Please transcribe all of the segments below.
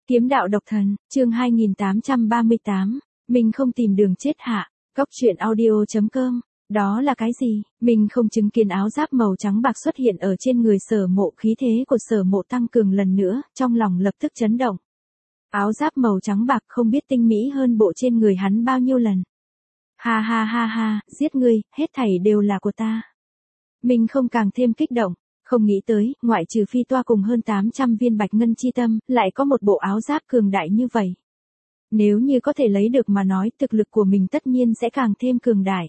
Kiếm đạo độc thần, chương 2838, mình không tìm đường chết hạ, góc truyện audio.com, đó là cái gì? Mình không chứng kiến áo giáp màu trắng bạc xuất hiện ở trên người Sở Mộ, khí thế của Sở Mộ tăng cường lần nữa, trong lòng lập tức chấn động. Áo giáp màu trắng bạc không biết tinh mỹ hơn bộ trên người hắn bao nhiêu lần. Ha ha ha ha, giết ngươi, hết thảy đều là của ta. Mình không càng thêm kích động. Không nghĩ tới, ngoại trừ phi toa cùng hơn 800 viên bạch ngân chi tâm, lại có một bộ áo giáp cường đại như vậy. Nếu như có thể lấy được mà nói, thực lực của mình tất nhiên sẽ càng thêm cường đại.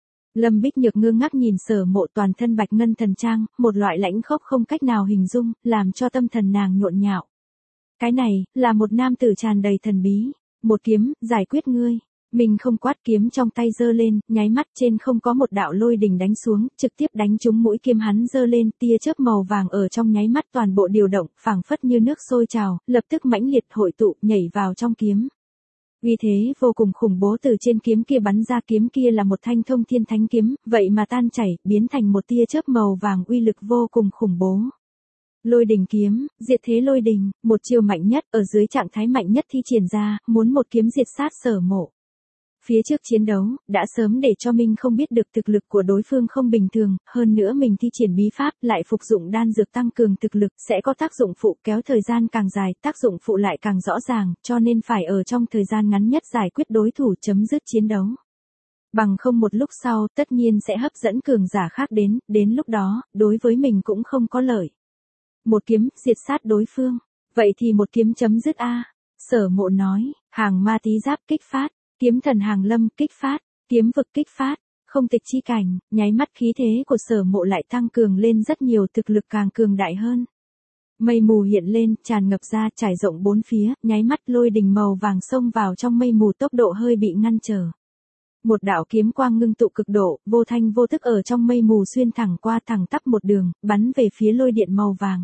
Lâm Bích Nhược ngơ ngác nhìn Sở Mộ toàn thân bạch ngân thần trang, một loại lãnh khốc không cách nào hình dung, làm cho tâm thần nàng nhộn nhạo. Cái này, là một nam tử tràn đầy thần bí. Một kiếm, giải quyết ngươi. Mình không quát, kiếm trong tay giơ lên, nháy mắt trên không có một đạo lôi đỉnh đánh xuống, trực tiếp đánh trúng mũi kiếm hắn giơ lên, tia chớp màu vàng ở trong nháy mắt toàn bộ điều động, phảng phất như nước sôi trào, lập tức mãnh liệt hội tụ, nhảy vào trong kiếm. Uy thế vô cùng khủng bố từ trên kiếm kia bắn ra, kiếm kia là một thanh thông thiên thánh kiếm, vậy mà tan chảy, biến thành một tia chớp màu vàng, uy lực vô cùng khủng bố. Lôi đỉnh kiếm, diệt thế lôi đỉnh, một chiêu mạnh nhất, ở dưới trạng thái mạnh nhất thi triển ra, muốn một kiếm diệt sát Sở Mộ. Phía trước chiến đấu, đã sớm để cho mình không biết được thực lực của đối phương không bình thường, hơn nữa mình thi triển bí pháp, lại phục dụng đan dược tăng cường thực lực, sẽ có tác dụng phụ kéo thời gian càng dài, tác dụng phụ lại càng rõ ràng, cho nên phải ở trong thời gian ngắn nhất giải quyết đối thủ, chấm dứt chiến đấu. Bằng không một lúc sau, tất nhiên sẽ hấp dẫn cường giả khác đến lúc đó, đối với mình cũng không có lợi. Một kiếm, diệt sát đối phương. Vậy thì một kiếm chấm dứt a. Sở Mộ nói, hàng ma tí giáp kích phát. Kiếm thần hàng lâm kích phát, kiếm vực kích phát, không tịch chi cảnh, nháy mắt khí thế của Sở Mộ lại tăng cường lên rất nhiều, thực lực càng cường đại hơn. Mây mù hiện lên, tràn ngập ra, trải rộng bốn phía, nháy mắt lôi đình màu vàng xông vào trong mây mù, tốc độ hơi bị ngăn trở. Một đạo kiếm quang ngưng tụ cực độ, vô thanh vô tức ở trong mây mù xuyên thẳng qua, thẳng tắp một đường, bắn về phía lôi điện màu vàng.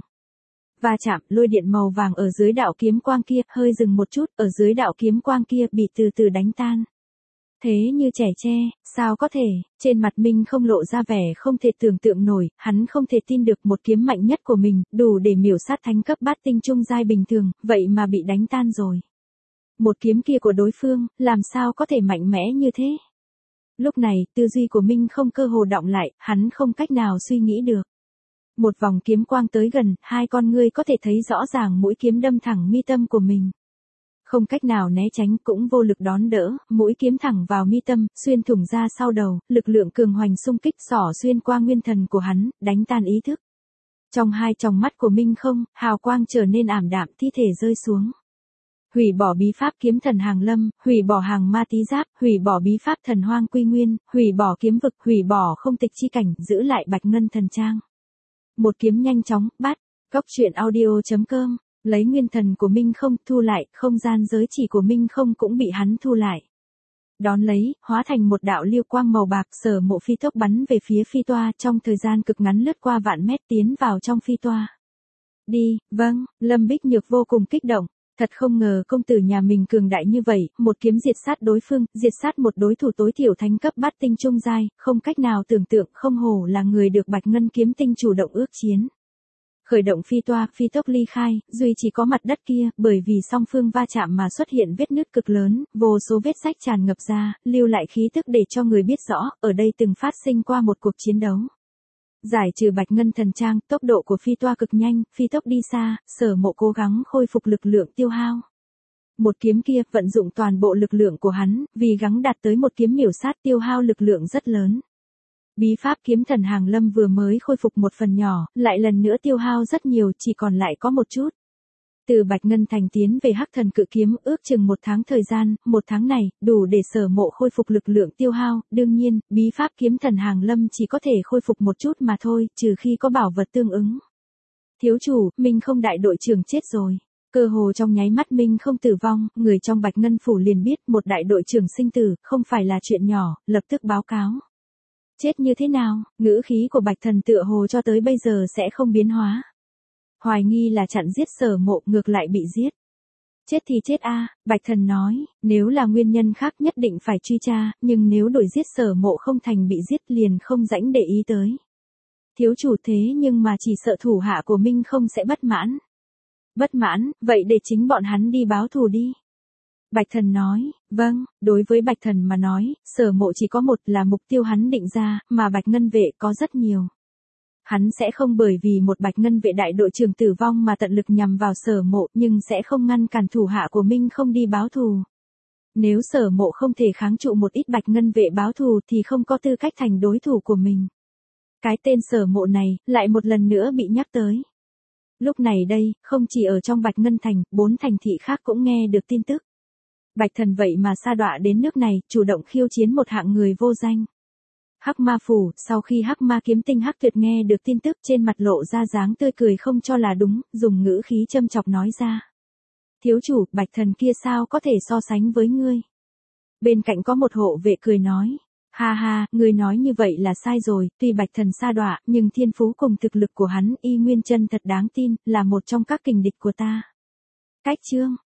Va chạm, lôi điện màu vàng ở dưới đạo kiếm quang kia, hơi dừng một chút, ở dưới đạo kiếm quang kia bị từ từ đánh tan. Thế như trẻ tre, sao có thể, trên mặt mình không lộ ra vẻ không thể tưởng tượng nổi, hắn không thể tin được một kiếm mạnh nhất của mình, đủ để miểu sát thánh cấp bát tinh trung giai bình thường, vậy mà bị đánh tan rồi. Một kiếm kia của đối phương, làm sao có thể mạnh mẽ như thế? Lúc này, tư duy của mình không cơ hồ đọng lại, hắn không cách nào suy nghĩ được. Một vòng kiếm quang tới gần, hai con ngươi có thể thấy rõ ràng mũi kiếm đâm thẳng mi tâm của mình. Không cách nào né tránh, cũng vô lực đón đỡ, mũi kiếm thẳng vào mi tâm, xuyên thủng ra sau đầu, lực lượng cường hoành xung kích xỏ xuyên qua nguyên thần của hắn, đánh tan ý thức. Trong hai tròng mắt của Minh Không, hào quang trở nên ảm đạm, thi thể rơi xuống. Hủy bỏ bí pháp kiếm thần hàng lâm, hủy bỏ hàng ma tí giáp, hủy bỏ bí pháp thần hoang quy nguyên, hủy bỏ kiếm vực, hủy bỏ không tịch chi cảnh, giữ lại bạch ngân thần trang. Một kiếm nhanh chóng, bắt, góc truyện audio.com, lấy nguyên thần của Minh Không thu lại, không gian giới chỉ của Minh Không cũng bị hắn thu lại. Đón lấy, hóa thành một đạo lưu quang màu bạc, Sở Mộ phi tốc bắn về phía phi toa, trong thời gian cực ngắn lướt qua vạn mét tiến vào trong phi toa. Đi, vâng, Lâm Bích Nhược vô cùng kích động. Thật không ngờ công tử nhà mình cường đại như vậy, một kiếm diệt sát đối phương, diệt sát một đối thủ tối thiểu thánh cấp bát tinh trung giai, không cách nào tưởng tượng, không hổ là người được bạch ngân kiếm tinh chủ động ước chiến. Khởi động phi toa, phi tốc ly khai, duy chỉ có mặt đất kia, bởi vì song phương va chạm mà xuất hiện vết nứt cực lớn, vô số vết rách tràn ngập ra, lưu lại khí tức để cho người biết rõ, ở đây từng phát sinh qua một cuộc chiến đấu. Giải trừ bạch ngân thần trang, tốc độ của phi toa cực nhanh, phi tốc đi xa, Sở Mộ cố gắng khôi phục lực lượng tiêu hao. Một kiếm kia, vận dụng toàn bộ lực lượng của hắn, vì gắng đạt tới một kiếm miểu sát tiêu hao lực lượng rất lớn. Bí pháp kiếm thần hàng lâm vừa mới khôi phục một phần nhỏ, lại lần nữa tiêu hao rất nhiều, chỉ còn lại có một chút. Từ Bạch Ngân Thành tiến về Hắc Thần Cự Kiếm, ước chừng một tháng thời gian, một tháng này, đủ để Sở Mộ khôi phục lực lượng tiêu hao, đương nhiên, bí pháp kiếm thần hàng lâm chỉ có thể khôi phục một chút mà thôi, trừ khi có bảo vật tương ứng. Thiếu chủ, mình không đại đội trưởng chết rồi. Cơ hồ trong nháy mắt mình không tử vong, người trong Bạch Ngân Phủ liền biết một đại đội trưởng sinh tử, không phải là chuyện nhỏ, lập tức báo cáo. Chết như thế nào, ngữ khí của Bạch Thần tựa hồ cho tới bây giờ sẽ không biến hóa. Hoài nghi là chặn giết Sở Mộ, ngược lại bị giết. Chết thì chết a, Bạch Thần nói, nếu là nguyên nhân khác nhất định phải truy tra, nhưng nếu đuổi giết Sở Mộ không thành bị giết liền không rảnh để ý tới. Thiếu chủ thế nhưng mà chỉ sợ thủ hạ của Minh Không sẽ bất mãn. Bất mãn, vậy để chính bọn hắn đi báo thù đi. Bạch Thần nói, vâng, đối với Bạch Thần mà nói, Sở Mộ chỉ có một là mục tiêu hắn định ra, mà Bạch Ngân Vệ có rất nhiều. Hắn sẽ không bởi vì một Bạch Ngân Vệ đại đội trưởng tử vong mà tận lực nhằm vào Sở Mộ, nhưng sẽ không ngăn cản thủ hạ của Minh không đi báo thù. Nếu Sở Mộ không thể kháng trụ một ít Bạch Ngân Vệ báo thù thì không có tư cách thành đối thủ của mình. Cái tên Sở Mộ này, lại một lần nữa bị nhắc tới. Lúc này đây, không chỉ ở trong Bạch Ngân Thành, 4 thành thị khác cũng nghe được tin tức. Bạch Thần vậy mà sa đọa đến nước này, chủ động khiêu chiến một hạng người vô danh. Hắc Ma Phủ, sau khi Hắc Ma Kiếm Tinh Hắc Tuyệt nghe được tin tức trên mặt lộ ra dáng tươi cười không cho là đúng, dùng ngữ khí châm chọc nói ra. Thiếu chủ, Bạch Thần kia sao có thể so sánh với ngươi? Bên cạnh có một hộ vệ cười nói. Ha ha, ngươi nói như vậy là sai rồi, tuy Bạch Thần sa đọa, nhưng thiên phú cùng thực lực của hắn y nguyên chân thật đáng tin, là một trong các kình địch của ta. Cách chương